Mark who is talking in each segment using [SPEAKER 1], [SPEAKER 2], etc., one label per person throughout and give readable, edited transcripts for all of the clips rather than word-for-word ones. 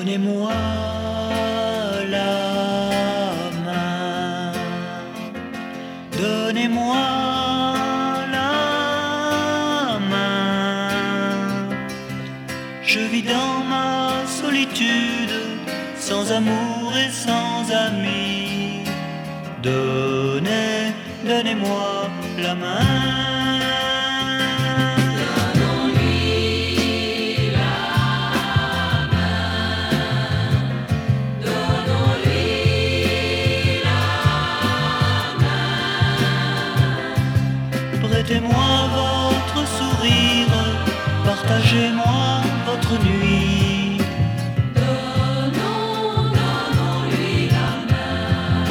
[SPEAKER 1] Donnez-moi la main, donnez-moi la main. Je vis dans ma solitude, sans amour et sans amis. Donnez-moi la main. Prêtez-moi votre sourire, partagez-moi votre nuit.
[SPEAKER 2] Donnons-lui la main.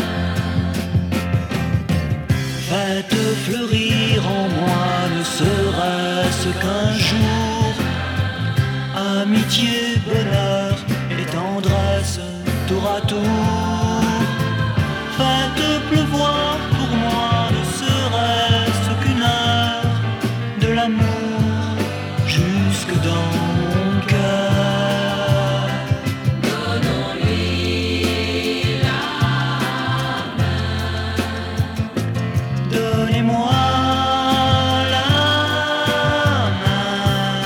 [SPEAKER 1] Faites fleurir en moi, ne serait-ce qu'un jour, amitié, bonheur et tendresse tour à tour. Faites pleuvoir pour moi, ne serait-ce qu'une heure, de l'amour jusque dans mon cœur.
[SPEAKER 2] Donnons-lui la main.
[SPEAKER 1] Donnez-moi la main.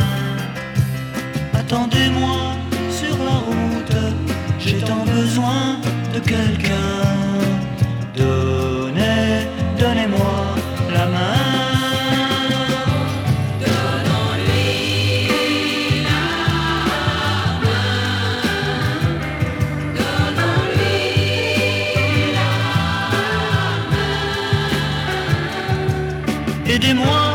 [SPEAKER 1] Attendez-moi sur la route, j'ai tant besoin de quelqu'un. Donnez-moi la main.
[SPEAKER 2] Donnons-lui la main. Donnons-lui la main.
[SPEAKER 1] Aidez-moi